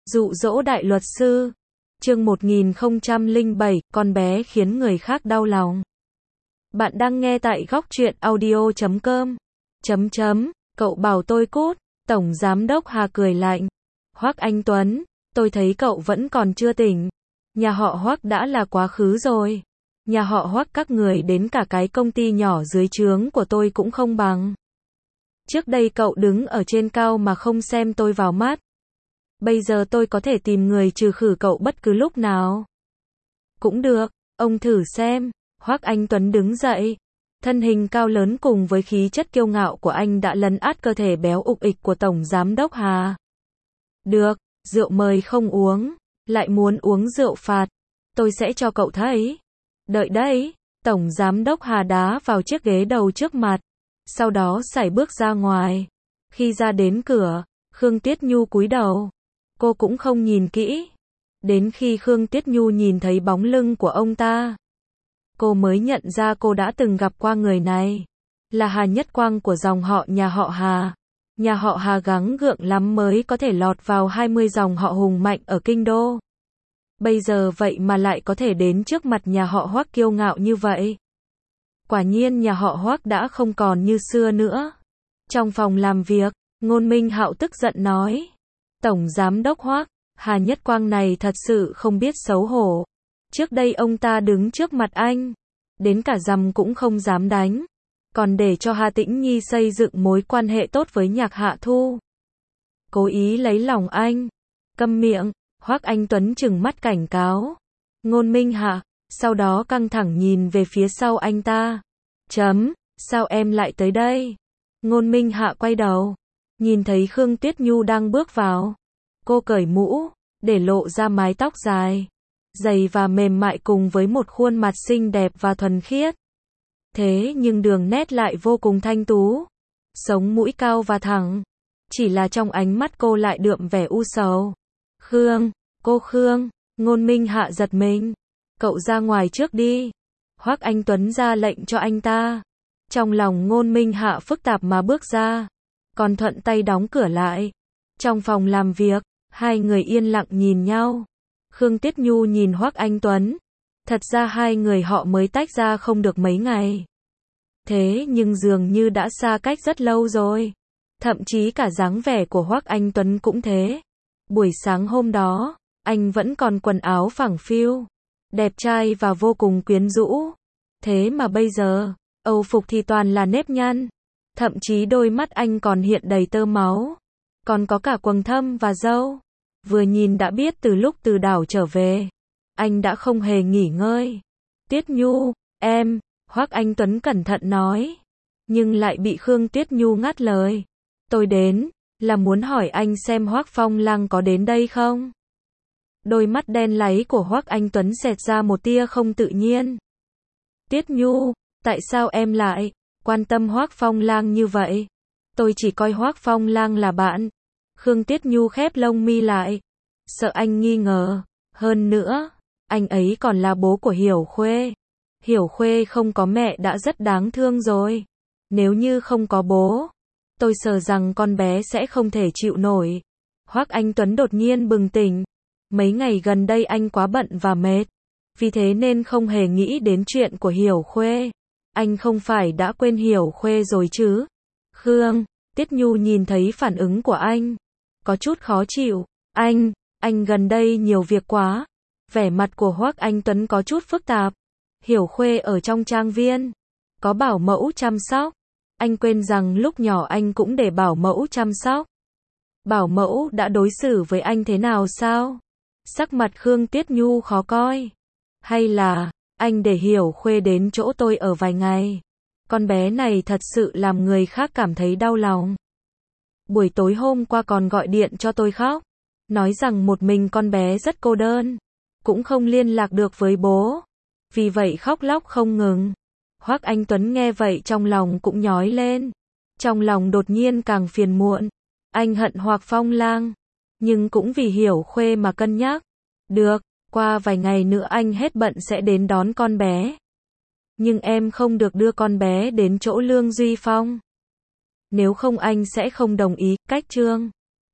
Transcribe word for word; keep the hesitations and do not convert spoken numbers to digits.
Dụ dỗ đại luật sư. Chương một nghìn không trăm lẻ bảy, con bé khiến người khác đau lòng. Bạn đang nghe tại góc truyện audio chấm com. Chấm chấm, cậu bảo tôi cút. Tổng giám đốc Hà cười lạnh. Hoắc Anh Tuấn, tôi thấy cậu vẫn còn chưa tỉnh. Nhà họ Hoắc đã là quá khứ rồi. Nhà họ Hoắc các người đến cả cái công ty nhỏ dưới trướng của tôi cũng không bằng. Trước đây cậu đứng ở trên cao mà không xem tôi vào mắt. Bây giờ tôi có thể tìm người trừ khử cậu bất cứ lúc nào. Cũng được, ông thử xem. Hoắc Anh Tuấn đứng dậy. Thân hình cao lớn cùng với khí chất kiêu ngạo của anh đã lấn át cơ thể béo ục ịch của Tổng Giám đốc Hà. Được, rượu mời không uống, lại muốn uống rượu phạt. Tôi sẽ cho cậu thấy. Đợi đấy, Tổng Giám đốc Hà đá vào chiếc ghế đầu trước mặt. Sau đó sải bước ra ngoài. Khi ra đến cửa, Khương Tuyết Nhu cúi đầu. Cô cũng không nhìn kỹ. Đến khi Khương Tuyết Nhu nhìn thấy bóng lưng của ông ta, cô mới nhận ra cô đã từng gặp qua người này. Là Hà Nhất Quang của dòng họ nhà họ Hà. Nhà họ Hà gắng gượng lắm mới có thể lọt vào hai mươi dòng họ hùng mạnh ở kinh đô. Bây giờ vậy mà lại có thể đến trước mặt nhà họ Hoắc kiêu ngạo như vậy. Quả nhiên nhà họ Hoắc đã không còn như xưa nữa. Trong phòng làm việc, Ngôn Minh Hạo tức giận nói. Tổng Giám đốc Hoắc, Hà Nhất Quang này thật sự không biết xấu hổ. Trước đây ông ta đứng trước mặt anh, đến cả giằm cũng không dám đánh. Còn để cho Hà Tĩnh Nhi xây dựng mối quan hệ tốt với Nhạc Hạ Thu. Cố ý lấy lòng anh. Câm miệng, Hoắc Anh Tuấn trừng mắt cảnh cáo. Ngôn Minh Hạ, sau đó căng thẳng nhìn về phía sau anh ta. Chấm, sao em lại tới đây? Ngôn Minh Hạ quay đầu, nhìn thấy Khương Tuyết Nhu đang bước vào. Cô cởi mũ, để lộ ra mái tóc dài, dày và mềm mại cùng với một khuôn mặt xinh đẹp và thuần khiết. Thế nhưng đường nét lại vô cùng thanh tú. Sống mũi cao và thẳng. Chỉ là trong ánh mắt cô lại đượm vẻ u sầu. Khương, cô Khương, Ngôn Minh Hạ giật mình. Cậu ra ngoài trước đi. Hoắc Anh Tuấn ra lệnh cho anh ta. Trong lòng Ngôn Minh Hạ phức tạp mà bước ra. Còn thuận tay đóng cửa lại. Trong phòng làm việc, hai người yên lặng nhìn nhau. Khương Tuyết Nhu nhìn Hoắc Anh Tuấn. Thật ra hai người họ mới tách ra không được mấy ngày. Thế nhưng dường như đã xa cách rất lâu rồi. Thậm chí cả dáng vẻ của Hoắc Anh Tuấn cũng thế. Buổi sáng hôm đó, anh vẫn còn quần áo phẳng phiu, đẹp trai và vô cùng quyến rũ. Thế mà bây giờ, âu phục thì toàn là nếp nhăn. Thậm chí đôi mắt anh còn hiện đầy tơ máu. Còn có cả quầng thâm và râu. Vừa nhìn đã biết từ lúc từ đảo trở về, anh đã không hề nghỉ ngơi. Tuyết Nhu, em, Hoắc Anh Tuấn cẩn thận nói. Nhưng lại bị Khương Tuyết Nhu ngắt lời. Tôi đến, là muốn hỏi anh xem Hoắc Phong Lăng có đến đây không? Đôi mắt đen láy của Hoắc Anh Tuấn xẹt ra một tia không tự nhiên. Tuyết Nhu, tại sao em lại quan tâm Hoắc Phong Lăng như vậy? Tôi chỉ coi Hoắc Phong Lăng là bạn. Khương Tuyết Nhu khép lông mi lại. Sợ anh nghi ngờ. Hơn nữa, anh ấy còn là bố của Hiểu Khuê. Hiểu Khuê không có mẹ đã rất đáng thương rồi. Nếu như không có bố, tôi sợ rằng con bé sẽ không thể chịu nổi. Hoắc Anh Tuấn đột nhiên bừng tỉnh. Mấy ngày gần đây anh quá bận và mệt. Vì thế nên không hề nghĩ đến chuyện của Hiểu Khuê. Anh không phải đã quên Hiểu Khuê rồi chứ? Khương Tuyết Nhu nhìn thấy phản ứng của anh, có chút khó chịu. Anh, anh gần đây nhiều việc quá. Vẻ mặt của Hoắc Anh Tuấn có chút phức tạp. Hiểu Khuê ở trong trang viên, có bảo mẫu chăm sóc. Anh quên rằng lúc nhỏ anh cũng để bảo mẫu chăm sóc. Bảo mẫu đã đối xử với anh thế nào sao? Sắc mặt Khương Tuyết Nhu khó coi. Hay là, anh để Hiểu Khuê đến chỗ tôi ở vài ngày? Con bé này thật sự làm người khác cảm thấy đau lòng. Buổi tối hôm qua còn gọi điện cho tôi khóc. Nói rằng một mình con bé rất cô đơn. Cũng không liên lạc được với bố. Vì vậy khóc lóc không ngừng. Hoắc Anh Tuấn nghe vậy trong lòng cũng nhói lên. Trong lòng đột nhiên càng phiền muộn. Anh hận Hoắc Phong Lang. Nhưng cũng vì Hiểu Khuê mà cân nhắc. Được, qua vài ngày nữa anh hết bận sẽ đến đón con bé. Nhưng em không được đưa con bé đến chỗ Lương Duy Phong. Nếu không anh sẽ không đồng ý. Cách chương